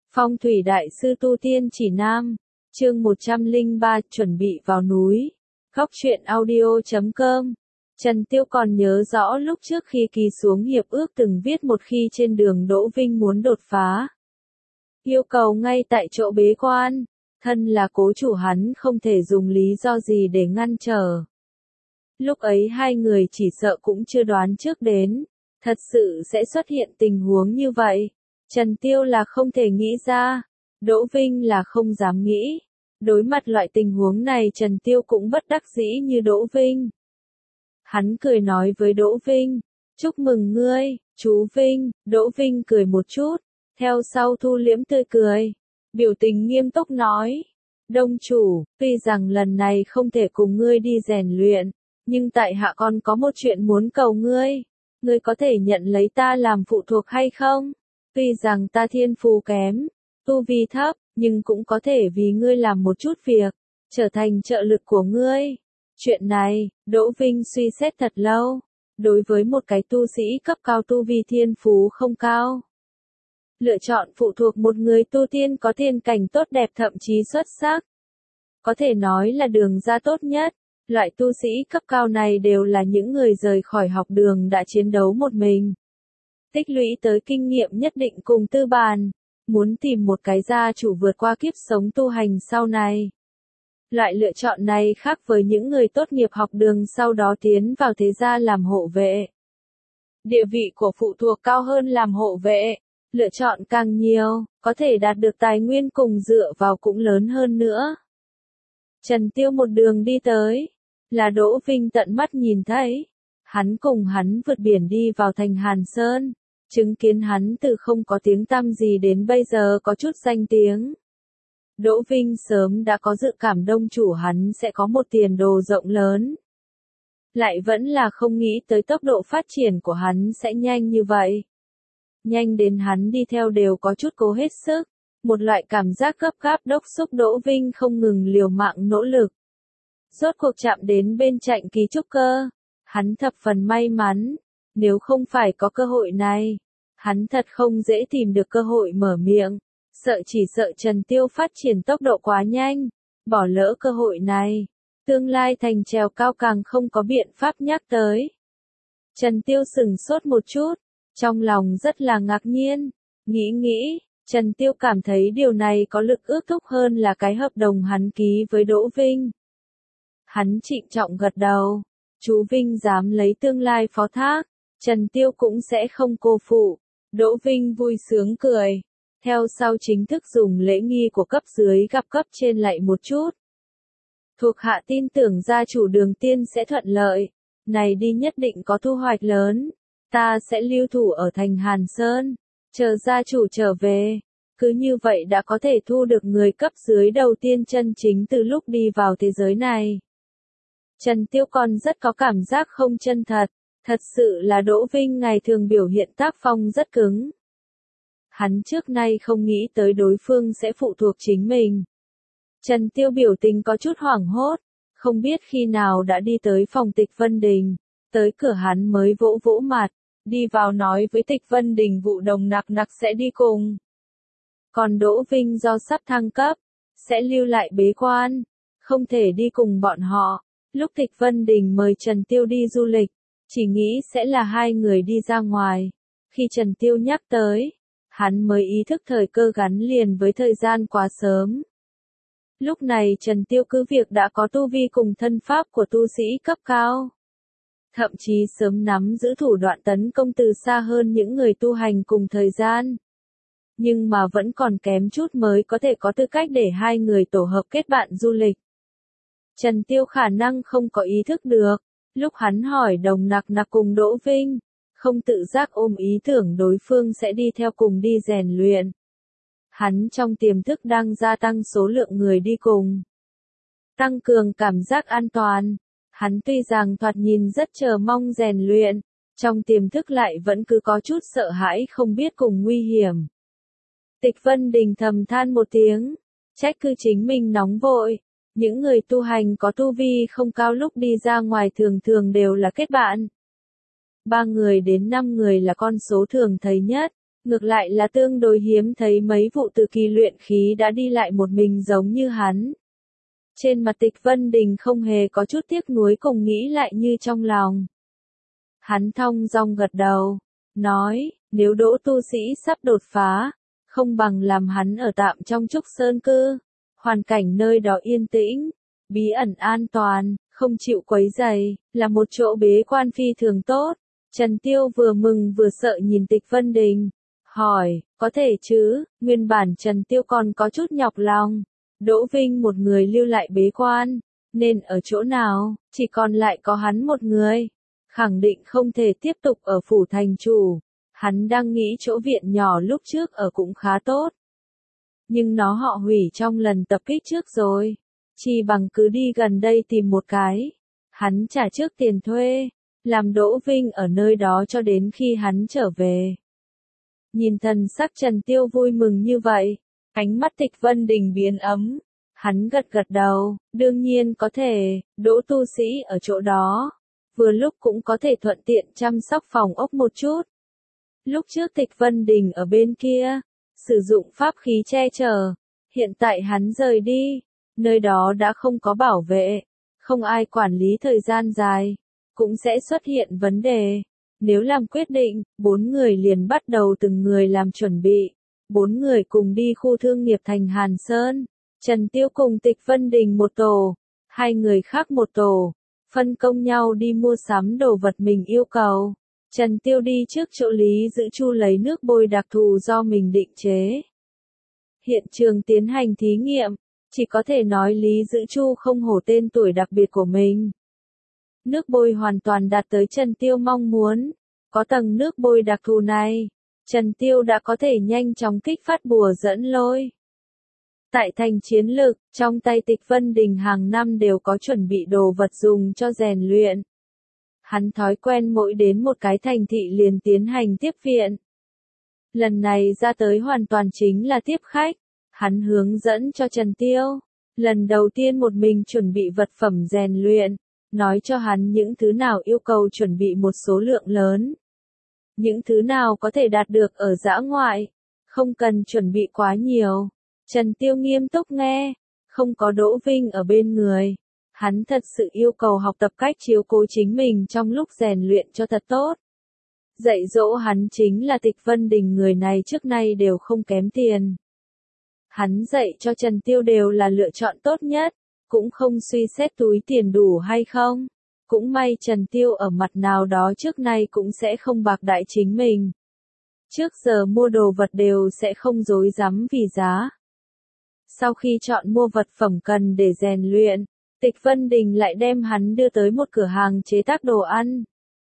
Phong thủy đại sư tu tiên chỉ nam, chương 103 chuẩn bị vào núi. Góc truyện audio.com. Trần Tiêu còn nhớ rõ lúc trước khi ký xuống hiệp ước từng viết một khi trên đường Đỗ Vinh muốn đột phá. Yêu cầu ngay tại chỗ bế quan, thân là cố chủ hắn không thể dùng lý do gì để ngăn trở. Lúc ấy hai người chỉ sợ cũng chưa đoán trước đến, thật sự sẽ xuất hiện tình huống như vậy. Trần Tiêu là không thể nghĩ ra, Đỗ Vinh là không dám nghĩ. Đối mặt loại tình huống này Trần Tiêu cũng bất đắc dĩ như Đỗ Vinh. Hắn cười nói với Đỗ Vinh, chúc mừng ngươi, chú Vinh. Đỗ Vinh cười một chút, theo sau thu liễm tươi cười, biểu tình nghiêm túc nói, đông chủ, tuy rằng lần này không thể cùng ngươi đi rèn luyện, nhưng tại hạ còn có một chuyện muốn cầu ngươi, ngươi có thể nhận lấy ta làm phụ thuộc hay không? Tuy rằng ta thiên phú kém, tu vi thấp, nhưng cũng có thể vì ngươi làm một chút việc, trở thành trợ lực của ngươi. Chuyện này, Đỗ Vinh suy xét thật lâu, đối với một cái tu sĩ cấp cao tu vi thiên phú không cao. Lựa chọn phụ thuộc một người tu tiên có thiên cảnh tốt đẹp thậm chí xuất sắc. Có thể nói là đường ra tốt nhất, loại tu sĩ cấp cao này đều là những người rời khỏi học đường đã chiến đấu một mình. Tích lũy tới kinh nghiệm nhất định cùng tư bản, muốn tìm một cái gia chủ vượt qua kiếp sống tu hành sau này. Loại lựa chọn này khác với những người tốt nghiệp học đường sau đó tiến vào thế gia làm hộ vệ. Địa vị của phụ thuộc cao hơn làm hộ vệ, lựa chọn càng nhiều, có thể đạt được tài nguyên cùng dựa vào cũng lớn hơn nữa. Trần Tiêu một đường đi tới, là Đỗ Vinh tận mắt nhìn thấy. Hắn cùng hắn vượt biển đi vào thành Hàn Sơn, chứng kiến hắn từ không có tiếng tăm gì đến bây giờ có chút danh tiếng. Đỗ Vinh sớm đã có dự cảm đông chủ hắn sẽ có một tiền đồ rộng lớn. Lại vẫn là không nghĩ tới tốc độ phát triển của hắn sẽ nhanh như vậy. Nhanh đến hắn đi theo đều có chút cố hết sức, một loại cảm giác gấp gáp đốc thúc Đỗ Vinh không ngừng liều mạng nỗ lực. Rốt cuộc chạm đến bên Trạnh Ký Trúc Cơ, hắn thập phần may mắn, nếu không phải có cơ hội này, hắn thật không dễ tìm được cơ hội mở miệng, chỉ sợ Trần Tiêu phát triển tốc độ quá nhanh, bỏ lỡ cơ hội này, tương lai thành trèo cao càng không có biện pháp nhắc tới. Trần Tiêu sững sốt một chút, trong lòng rất là ngạc nhiên, nghĩ, Trần Tiêu cảm thấy điều này có lực ước thúc hơn là cái hợp đồng hắn ký với Đỗ Vinh. Hắn trịnh trọng gật đầu, chú Vinh dám lấy tương lai phó thác, Trần Tiêu cũng sẽ không cô phụ. Đỗ Vinh vui sướng cười, theo sau chính thức dùng lễ nghi của cấp dưới gặp cấp trên lạy một chút. Thuộc hạ tin tưởng gia chủ Đường Tiên sẽ thuận lợi, này đi nhất định có thu hoạch lớn, ta sẽ lưu thủ ở thành Hàn Sơn, chờ gia chủ trở về, cứ như vậy đã có thể thu được người cấp dưới đầu tiên chân chính từ lúc đi vào thế giới này. Trần Tiêu còn rất có cảm giác không chân thật, thật sự là Đỗ Vinh ngày thường biểu hiện tác phong rất cứng. Hắn trước nay không nghĩ tới đối phương sẽ phụ thuộc chính mình. Trần Tiêu biểu tình có chút hoảng hốt, không biết khi nào đã đi tới phòng Tịch Vân Đình, tới cửa hắn mới vỗ vỗ mặt, đi vào nói với Tịch Vân Đình vụ đồng nặc sẽ đi cùng. Còn Đỗ Vinh do sắp thăng cấp, sẽ lưu lại bế quan, không thể đi cùng bọn họ. Lúc Tịch Vân Đình mời Trần Tiêu đi du lịch, chỉ nghĩ sẽ là hai người đi ra ngoài. Khi Trần Tiêu nhắc tới, hắn mới ý thức thời cơ gắn liền với thời gian quá sớm. Lúc này Trần Tiêu cứ việc đã có tu vi cùng thân pháp của tu sĩ cấp cao. Thậm chí sớm nắm giữ thủ đoạn tấn công từ xa hơn những người tu hành cùng thời gian. Nhưng mà vẫn còn kém chút mới có thể có tư cách để hai người tổ hợp kết bạn du lịch. Trần Tiêu khả năng không có ý thức được, lúc hắn hỏi đồng nặc cùng Đỗ Vinh, không tự giác ôm ý tưởng đối phương sẽ đi theo cùng đi rèn luyện. Hắn trong tiềm thức đang gia tăng số lượng người đi cùng. Tăng cường cảm giác an toàn, hắn tuy rằng thoạt nhìn rất chờ mong rèn luyện, trong tiềm thức lại vẫn cứ có chút sợ hãi không biết cùng nguy hiểm. Tịch Vân Đình thầm than một tiếng, trách cứ chính mình nóng vội. Những người tu hành có tu vi không cao lúc đi ra ngoài thường đều là kết bạn. 3 người đến 5 người là con số thường thấy nhất, Ngược lại là tương đối hiếm thấy mấy vụ từ kỳ luyện khí đã đi lại một mình giống như hắn. Trên mặt Tịch Vân Đình không hề có chút tiếc nuối cùng nghĩ lại như trong lòng. Hắn thong dong gật đầu, nói, nếu Đỗ tu sĩ sắp đột phá, không bằng làm hắn ở tạm trong Trúc Sơn cư. Hoàn cảnh nơi đó yên tĩnh, bí ẩn an toàn, không chịu quấy rầy, là một chỗ bế quan phi thường tốt. Trần Tiêu vừa mừng vừa sợ nhìn Tịch Vân Đình, hỏi, có thể chứ? Nguyên bản Trần Tiêu còn có chút nhọc lòng. Đỗ Vinh một người lưu lại bế quan, nên ở chỗ nào, chỉ còn lại có hắn một người. Khẳng định không thể tiếp tục ở phủ thành chủ. Hắn đang nghĩ chỗ viện nhỏ lúc trước ở cũng khá tốt. Nhưng nó họ hủy trong lần tập kích trước rồi. Chỉ bằng cứ đi gần đây tìm một cái. Hắn trả trước tiền thuê, làm Đỗ Vinh ở nơi đó cho đến khi hắn trở về. Nhìn thần sắc Trần Tiêu vui mừng như vậy, ánh mắt Tịch Vân Đình biến ấm. Hắn gật gật đầu, đương nhiên có thể, Đỗ tu sĩ ở chỗ đó. Vừa lúc cũng có thể thuận tiện chăm sóc phòng ốc một chút. Lúc trước Tịch Vân Đình ở bên kia, sử dụng pháp khí che chở. Hiện tại hắn rời đi, nơi đó đã không có bảo vệ, không ai quản lý thời gian dài, cũng sẽ xuất hiện vấn đề. Nếu làm quyết định, 4 người liền bắt đầu từng người làm chuẩn bị. 4 người cùng đi khu thương nghiệp thành Hàn Sơn. Trần Tiêu cùng Tịch Vân Đình một tổ, 2 người khác một tổ, phân công nhau đi mua sắm đồ vật mình yêu cầu. Trần Tiêu đi trước chỗ Lý Dữ Chu lấy nước bôi đặc thù do mình định chế. Hiện trường tiến hành thí nghiệm, chỉ có thể nói Lý Dữ Chu không hổ tên tuổi đặc biệt của mình. Nước bôi hoàn toàn đạt tới Trần Tiêu mong muốn. Có tầng nước bôi đặc thù này, Trần Tiêu đã có thể nhanh chóng kích phát bùa dẫn lôi. Tại thành chiến lực, trong tay Tịch Vân Đình hàng năm đều có chuẩn bị đồ vật dùng cho rèn luyện. Hắn thói quen mỗi đến một cái thành thị liền tiến hành tiếp viện. Lần này ra tới hoàn toàn chính là tiếp khách. Hắn hướng dẫn cho Trần Tiêu. Lần đầu tiên một mình chuẩn bị vật phẩm rèn luyện. Nói cho hắn những thứ nào yêu cầu chuẩn bị một số lượng lớn. Những thứ nào có thể đạt được ở dã ngoại. Không cần chuẩn bị quá nhiều. Trần Tiêu nghiêm túc nghe. Không có Đỗ Vinh ở bên người. Hắn thật sự yêu cầu học tập cách chiếu cố chính mình trong lúc rèn luyện cho thật tốt. Dạy dỗ hắn chính là Tịch Vân Đình, người này trước nay đều không kém tiền. Hắn dạy cho Trần Tiêu đều là lựa chọn tốt nhất, cũng không suy xét túi tiền đủ hay không. Cũng may Trần Tiêu ở mặt nào đó trước nay cũng sẽ không bạc đãi chính mình. Trước giờ mua đồ vật đều sẽ không dối rắm vì giá. Sau khi chọn mua vật phẩm cần để rèn luyện, Tịch Vân Đình lại đem hắn đưa tới một cửa hàng chế tác đồ ăn.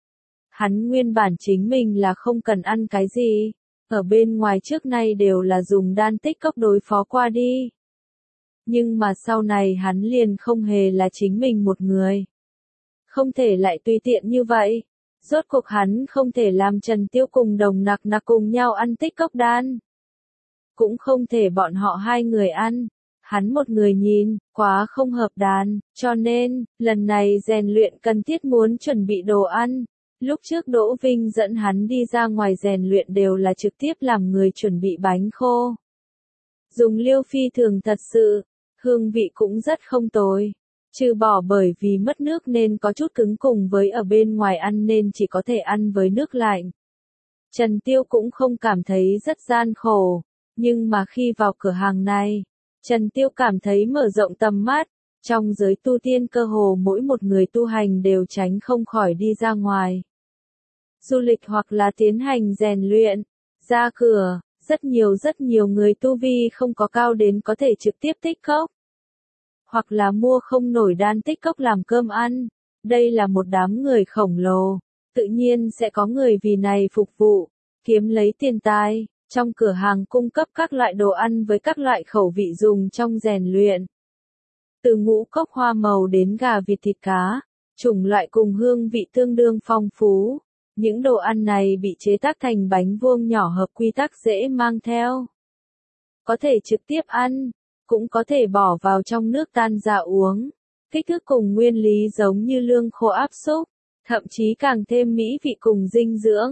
Hắn nguyên bản chính mình là không cần ăn cái gì, ở bên ngoài trước nay đều là dùng đan tích cốc đối phó qua đi. Nhưng mà sau này hắn liền không hề là chính mình một người. Không thể lại tùy tiện như vậy. Rốt cuộc hắn không thể làm Trần Tiêu cùng Đồng Nặc Nặc cùng nhau ăn tích cốc đan. Cũng không thể bọn họ 2 người ăn. Hắn một người nhìn, quá không hợp đàn, cho nên, lần này rèn luyện cần thiết muốn chuẩn bị đồ ăn. Lúc trước Đỗ Vinh dẫn hắn đi ra ngoài rèn luyện đều là trực tiếp làm người chuẩn bị bánh khô. Dùng liêu phi thường thật sự, hương vị cũng rất không tồi. Trừ bỏ bởi vì mất nước nên có chút cứng cùng với ở bên ngoài ăn nên chỉ có thể ăn với nước lạnh. Trần Tiêu cũng không cảm thấy rất gian khổ, nhưng mà khi vào cửa hàng này, Trần Tiêu cảm thấy mở rộng tầm mắt. Trong giới tu tiên cơ hồ mỗi một người tu hành đều tránh không khỏi đi ra ngoài. Du lịch hoặc là tiến hành rèn luyện, ra cửa, rất nhiều người tu vi không có cao đến có thể trực tiếp tích cốc. Hoặc là mua không nổi đan tích cốc làm cơm ăn. Đây là một đám người khổng lồ. Tự nhiên sẽ có người vì này phục vụ, kiếm lấy tiền tài. Trong cửa hàng cung cấp các loại đồ ăn với các loại khẩu vị dùng trong rèn luyện. Từ ngũ cốc hoa màu đến gà vịt thịt cá, chủng loại cùng hương vị tương đương phong phú. Những đồ ăn này bị chế tác thành bánh vuông nhỏ hợp quy tắc dễ mang theo. Có thể trực tiếp ăn, cũng có thể bỏ vào trong nước tan ra uống. Kích thước cùng nguyên lý giống như lương khô áp xúc, thậm chí càng thêm mỹ vị cùng dinh dưỡng.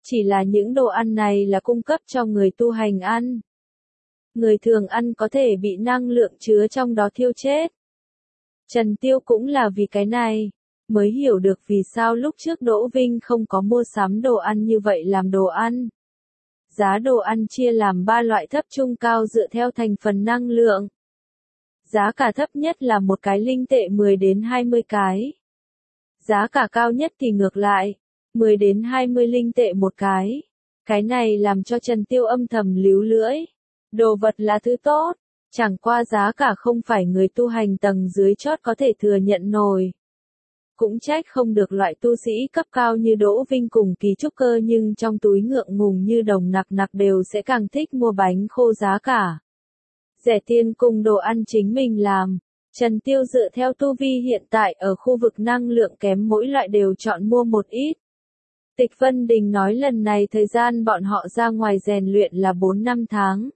Chỉ là những đồ ăn này là cung cấp cho người tu hành ăn. Người thường ăn có thể bị năng lượng chứa trong đó thiêu chết. Trần Tiêu cũng là vì cái này, mới hiểu được vì sao lúc trước Đỗ Vinh không có mua sắm đồ ăn như vậy làm đồ ăn. Giá đồ ăn chia làm 3 loại thấp trung cao dựa theo thành phần năng lượng. Giá cả thấp nhất là một cái linh tệ 10 đến 20 cái. Giá cả cao nhất thì ngược lại, 10 đến 20 linh tệ một cái. Cái này làm cho Trần Tiêu âm thầm líu lưỡi. Đồ vật là thứ tốt, chẳng qua giá cả không phải người tu hành tầng dưới chót có thể thừa nhận nổi. Cũng trách không được loại tu sĩ cấp cao như Đỗ Vinh cùng Kỳ Trúc Cơ nhưng trong túi ngượng ngùng như đồng nặc nặc đều sẽ càng thích mua bánh khô giá cả rẻ tiền cùng đồ ăn chính mình làm. Trần Tiêu dựa theo tu vi hiện tại ở khu vực năng lượng kém mỗi loại đều chọn mua một ít. Tịch Vân Đình nói lần này thời gian bọn họ ra ngoài rèn luyện là 4-5 tháng.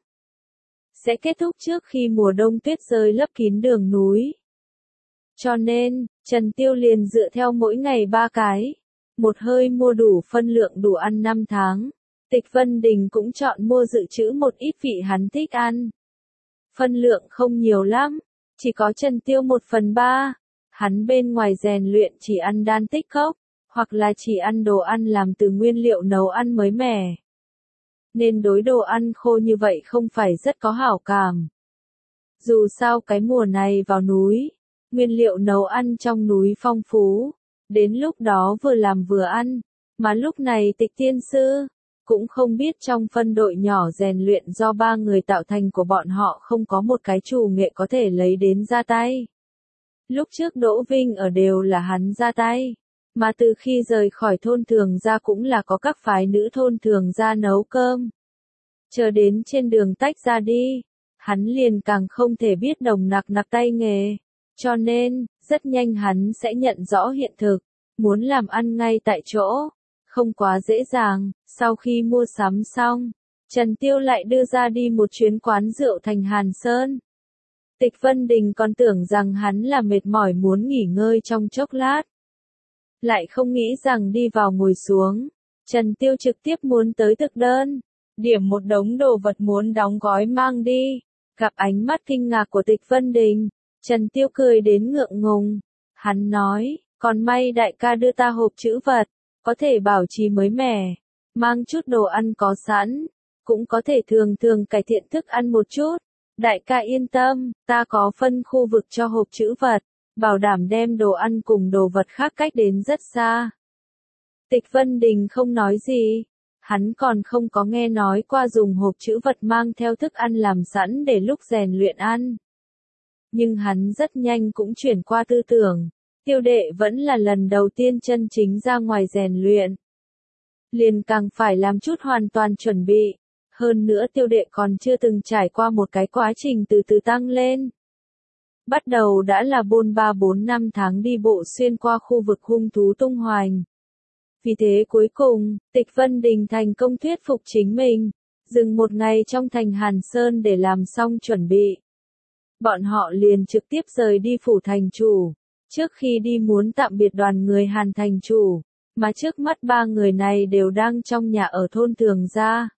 Sẽ kết thúc trước khi mùa đông tuyết rơi lấp kín đường núi. Cho nên, Trần Tiêu liền dựa theo mỗi ngày 3 cái. Một hơi mua đủ phân lượng đủ ăn 5 tháng. Tịch Vân Đình cũng chọn mua dự trữ một ít vị hắn thích ăn. Phân lượng không nhiều lắm, chỉ có Trần Tiêu 1/3. Hắn bên ngoài rèn luyện chỉ ăn đan tích cốc, hoặc là chỉ ăn đồ ăn làm từ nguyên liệu nấu ăn mới mẻ. Nên đối đồ ăn khô như vậy không phải rất có hảo cảm. Dù sao cái mùa này vào núi, nguyên liệu nấu ăn trong núi phong phú, đến lúc đó vừa làm vừa ăn, mà lúc này Tịch Tiên Sư cũng không biết trong phân đội nhỏ rèn luyện do 3 người tạo thành của bọn họ không có một cái chủ nghệ có thể lấy đến ra tay. Lúc trước Đỗ Vinh ở đều là hắn ra tay, mà từ khi rời khỏi thôn thường gia cũng là có các phái nữ thôn thường gia nấu cơm. Chờ đến trên đường tách ra đi, hắn liền càng không thể biết đồng nặc nặc tay nghề, cho nên, rất nhanh hắn sẽ nhận rõ hiện thực, muốn làm ăn ngay tại chỗ, không quá dễ dàng. Sau khi mua sắm xong, Trần Tiêu lại đưa ra đi một chuyến quán rượu thành Hàn Sơn. Tịch Vân Đình còn tưởng rằng hắn là mệt mỏi muốn nghỉ ngơi trong chốc lát. Lại không nghĩ rằng đi vào ngồi xuống, Trần Tiêu trực tiếp muốn tới thực đơn, điểm một đống đồ vật muốn đóng gói mang đi. Gặp ánh mắt kinh ngạc của Tịch Vân Đình, Trần Tiêu cười đến ngượng ngùng. Hắn nói, còn may đại ca đưa ta hộp trữ vật, có thể bảo trì mới mẻ, mang chút đồ ăn có sẵn, cũng có thể thường thường cải thiện thức ăn một chút. Đại ca yên tâm, ta có phân khu vực cho hộp trữ vật, bảo đảm đem đồ ăn cùng đồ vật khác cách đến rất xa. Tịch Vân Đình không nói gì, hắn còn không có nghe nói qua dùng hộp trữ vật mang theo thức ăn làm sẵn để lúc rèn luyện ăn. Nhưng hắn rất nhanh cũng chuyển qua tư tưởng, Tiêu đệ vẫn là lần đầu tiên chân chính ra ngoài rèn luyện. Liền càng phải làm chút hoàn toàn chuẩn bị. Hơn nữa Tiêu đệ còn chưa từng trải qua một cái quá trình từ từ tăng lên. Bắt đầu đã là bôn ba 4-5 tháng đi bộ xuyên qua khu vực hung thú tung hoành. Vì thế cuối cùng, Tịch Vân Đình thành công thuyết phục chính mình, dừng một ngày trong thành Hàn Sơn để làm xong chuẩn bị. Bọn họ liền trực tiếp rời đi phủ thành chủ. Trước khi đi muốn tạm biệt đoàn người Hàn thành chủ, mà trước mắt 3 người này đều đang trong nhà ở thôn thường gia.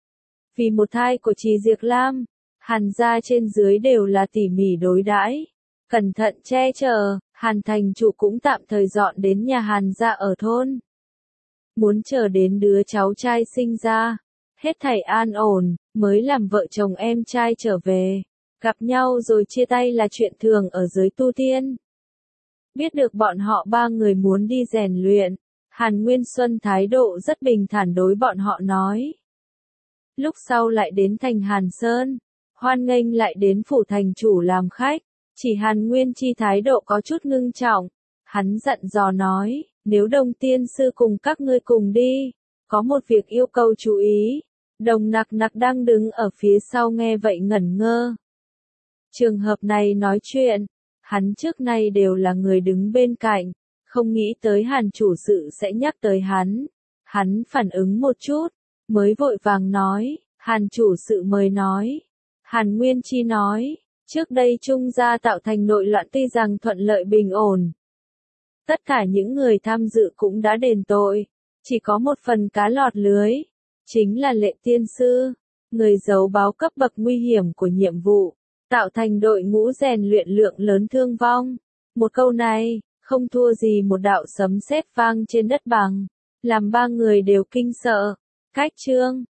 Vì một thai của Trì Diệc Lam, Hàn gia trên dưới đều là tỉ mỉ đối đãi, cẩn thận che chở. Hàn thành chủ cũng tạm thời dọn đến nhà Hàn gia ở thôn. Muốn chờ đến đứa cháu trai sinh ra, hết thảy an ổn, mới làm vợ chồng em trai trở về. Gặp nhau rồi chia tay là chuyện thường ở giới tu tiên. Biết được bọn họ 3 người muốn đi rèn luyện, Hàn Nguyên Xuân thái độ rất bình thản đối bọn họ nói. Lúc sau lại đến thành Hàn Sơn, hoan nghênh lại đến phủ thành chủ làm khách, chỉ Hàn Nguyên Chi thái độ có chút ngưng trọng. Hắn dặn dò nói, nếu Đồng tiên sư cùng các ngươi cùng đi, có một việc yêu cầu chú ý. Đồng nặc nặc đang đứng ở phía sau nghe vậy ngẩn ngơ. Trường hợp này nói chuyện, hắn trước nay đều là người đứng bên cạnh, không nghĩ tới Hàn chủ sự sẽ nhắc tới hắn. Hắn phản ứng một chút, mới vội vàng nói, Hàn chủ sự mời nói. Hàn Nguyên Chi nói, trước đây Trung gia tạo thành nội loạn tuy rằng thuận lợi bình ổn. Tất cả những người tham dự cũng đã đền tội, Chỉ có một phần cá lọt lưới, chính là Lệ tiên sư, người giấu báo cấp bậc nguy hiểm của nhiệm vụ, tạo thành đội ngũ rèn luyện lượng lớn thương vong. Một câu này, không thua gì một đạo sấm sét vang trên đất bằng, làm ba người đều kinh sợ. Cách chương